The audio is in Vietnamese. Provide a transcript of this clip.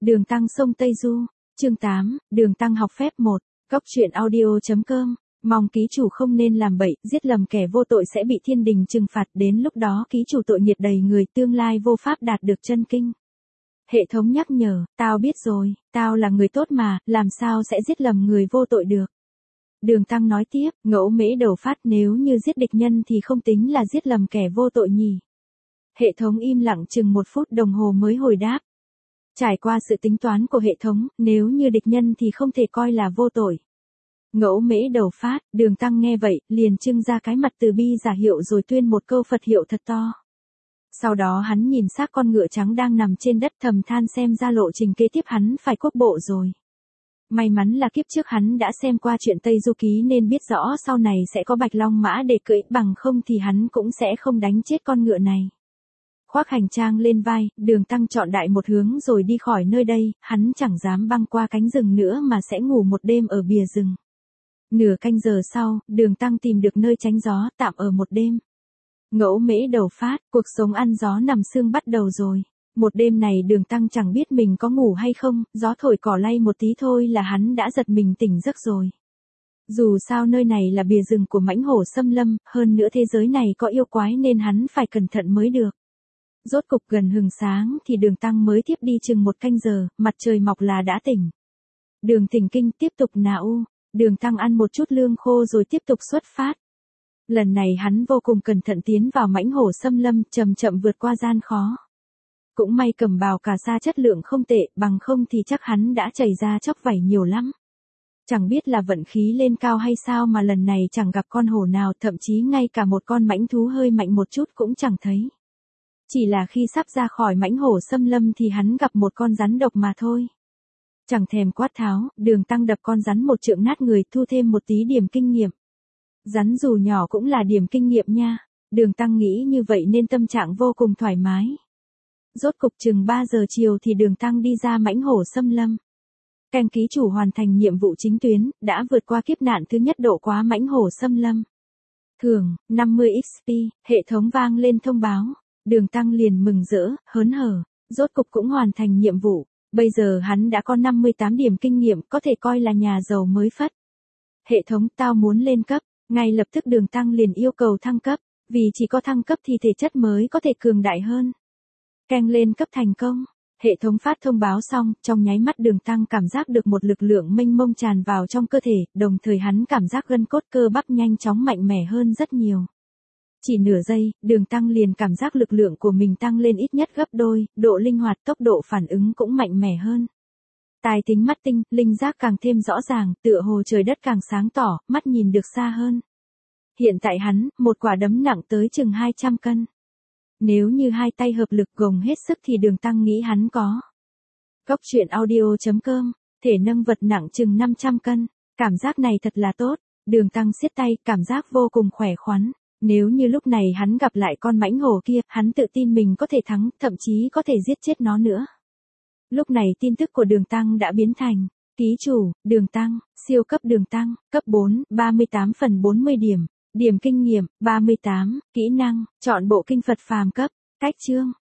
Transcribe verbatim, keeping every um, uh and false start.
Đường Tăng sông Tây Du, chương tám, Đường Tăng học phép một, Cóc truyện audio chấm com. Mong ký chủ không nên làm bậy, giết lầm kẻ vô tội sẽ bị thiên đình trừng phạt, đến lúc đó ký chủ tội nghiệp đầy người, tương lai vô pháp đạt được chân kinh. Hệ thống nhắc nhở, tao biết rồi, tao là người tốt mà, làm sao sẽ giết lầm người vô tội được. Đường Tăng nói tiếp, Ngẫu Mễ Đầu phát, nếu như giết địch nhân thì không tính là giết lầm kẻ vô tội nhỉ. Hệ thống im lặng chừng một phút đồng hồ mới hồi đáp. Trải qua sự tính toán của hệ thống, nếu như địch nhân thì không thể coi là vô tội. Ngẫu Mễ Đầu phát, Đường Tăng nghe vậy, liền trưng ra cái mặt từ bi giả hiệu rồi tuyên một câu Phật hiệu thật to. Sau đó hắn nhìn xác con ngựa trắng đang nằm trên đất thầm than xem ra lộ trình kế tiếp hắn phải quốc bộ rồi. May mắn là kiếp trước hắn đã xem qua chuyện Tây Du Ký nên biết rõ sau này sẽ có bạch long mã để cưỡi, bằng không thì hắn cũng sẽ không đánh chết con ngựa này. Khoác hành trang lên vai, Đường Tăng chọn đại một hướng rồi đi khỏi nơi đây, hắn chẳng dám băng qua cánh rừng nữa mà sẽ ngủ một đêm ở bìa rừng. Nửa canh giờ sau, Đường Tăng tìm được nơi tránh gió, tạm ở một đêm. Ngẫu Mễ Đầu phát, cuộc sống ăn gió nằm sương bắt đầu rồi. Một đêm này Đường Tăng chẳng biết mình có ngủ hay không, gió thổi cỏ lay một tí thôi là hắn đã giật mình tỉnh giấc rồi. Dù sao nơi này là bìa rừng của mãnh hổ xâm lâm, hơn nữa thế giới này có yêu quái nên hắn phải cẩn thận mới được. Rốt cục gần hừng sáng thì Đường Tăng mới tiếp đi chừng một canh giờ, mặt trời mọc là đã tỉnh. Đường Thỉnh Kinh tiếp tục nà u, Đường Tăng ăn một chút lương khô rồi tiếp tục xuất phát. Lần này hắn vô cùng cẩn thận tiến vào mãnh hổ xâm lâm, chậm chậm vượt qua gian khó. Cũng may cầm bào cà sa chất lượng không tệ, bằng không thì chắc hắn đã chảy ra chóc vảy nhiều lắm. Chẳng biết là vận khí lên cao hay sao mà lần này chẳng gặp con hổ nào, thậm chí ngay cả một con mãnh thú hơi mạnh một chút cũng chẳng thấy. Chỉ là khi sắp ra khỏi mãnh hổ xâm lâm thì hắn gặp một con rắn độc mà thôi. Chẳng thèm quát tháo, Đường Tăng đập con rắn một trượng nát người, thu thêm một tí điểm kinh nghiệm. Rắn dù nhỏ cũng là điểm kinh nghiệm nha. Đường Tăng nghĩ như vậy nên tâm trạng vô cùng thoải mái. Rốt cục chừng ba giờ chiều thì Đường Tăng đi ra mãnh hổ xâm lâm. Canh ký chủ hoàn thành nhiệm vụ chính tuyến, đã vượt qua kiếp nạn thứ nhất, độ qua mãnh hổ xâm lâm. Thưởng, năm mươi ích pê, hệ thống vang lên thông báo. Đường Tăng liền mừng rỡ, hớn hở, rốt cục cũng hoàn thành nhiệm vụ. Bây giờ hắn đã có năm mươi tám điểm kinh nghiệm, có thể coi là nhà giàu mới phất. Hệ thống, tao muốn lên cấp. Ngay lập tức Đường Tăng liền yêu cầu thăng cấp, vì chỉ có thăng cấp thì thể chất mới có thể cường đại hơn. Keng lên cấp thành công. Hệ thống phát thông báo xong, trong nháy mắt Đường Tăng cảm giác được một lực lượng mênh mông tràn vào trong cơ thể, đồng thời hắn cảm giác gân cốt cơ bắp nhanh chóng mạnh mẽ hơn rất nhiều. Chỉ nửa giây, Đường Tăng liền cảm giác lực lượng của mình tăng lên ít nhất gấp đôi, độ linh hoạt, tốc độ phản ứng cũng mạnh mẽ hơn. Tài tính mắt tinh, linh giác càng thêm rõ ràng, tựa hồ trời đất càng sáng tỏ, mắt nhìn được xa hơn. Hiện tại hắn, một quả đấm nặng tới chừng hai trăm cân. Nếu như hai tay hợp lực gồng hết sức thì Đường Tăng nghĩ hắn có. Cóc truyện audio chấm com, thể nâng vật nặng chừng năm trăm cân, cảm giác này thật là tốt. Đường Tăng siết tay, cảm giác vô cùng khỏe khoắn. Nếu như lúc này hắn gặp lại con mãnh hổ kia, hắn tự tin mình có thể thắng, thậm chí có thể giết chết nó nữa. Lúc này tin tức của Đường Tăng đã biến thành, ký chủ, Đường Tăng, siêu cấp Đường Tăng, cấp bốn, ba mươi tám phần bốn mươi điểm, điểm kinh nghiệm, ba mươi tám, kỹ năng, chọn bộ kinh Phật phàm cấp, cách chương,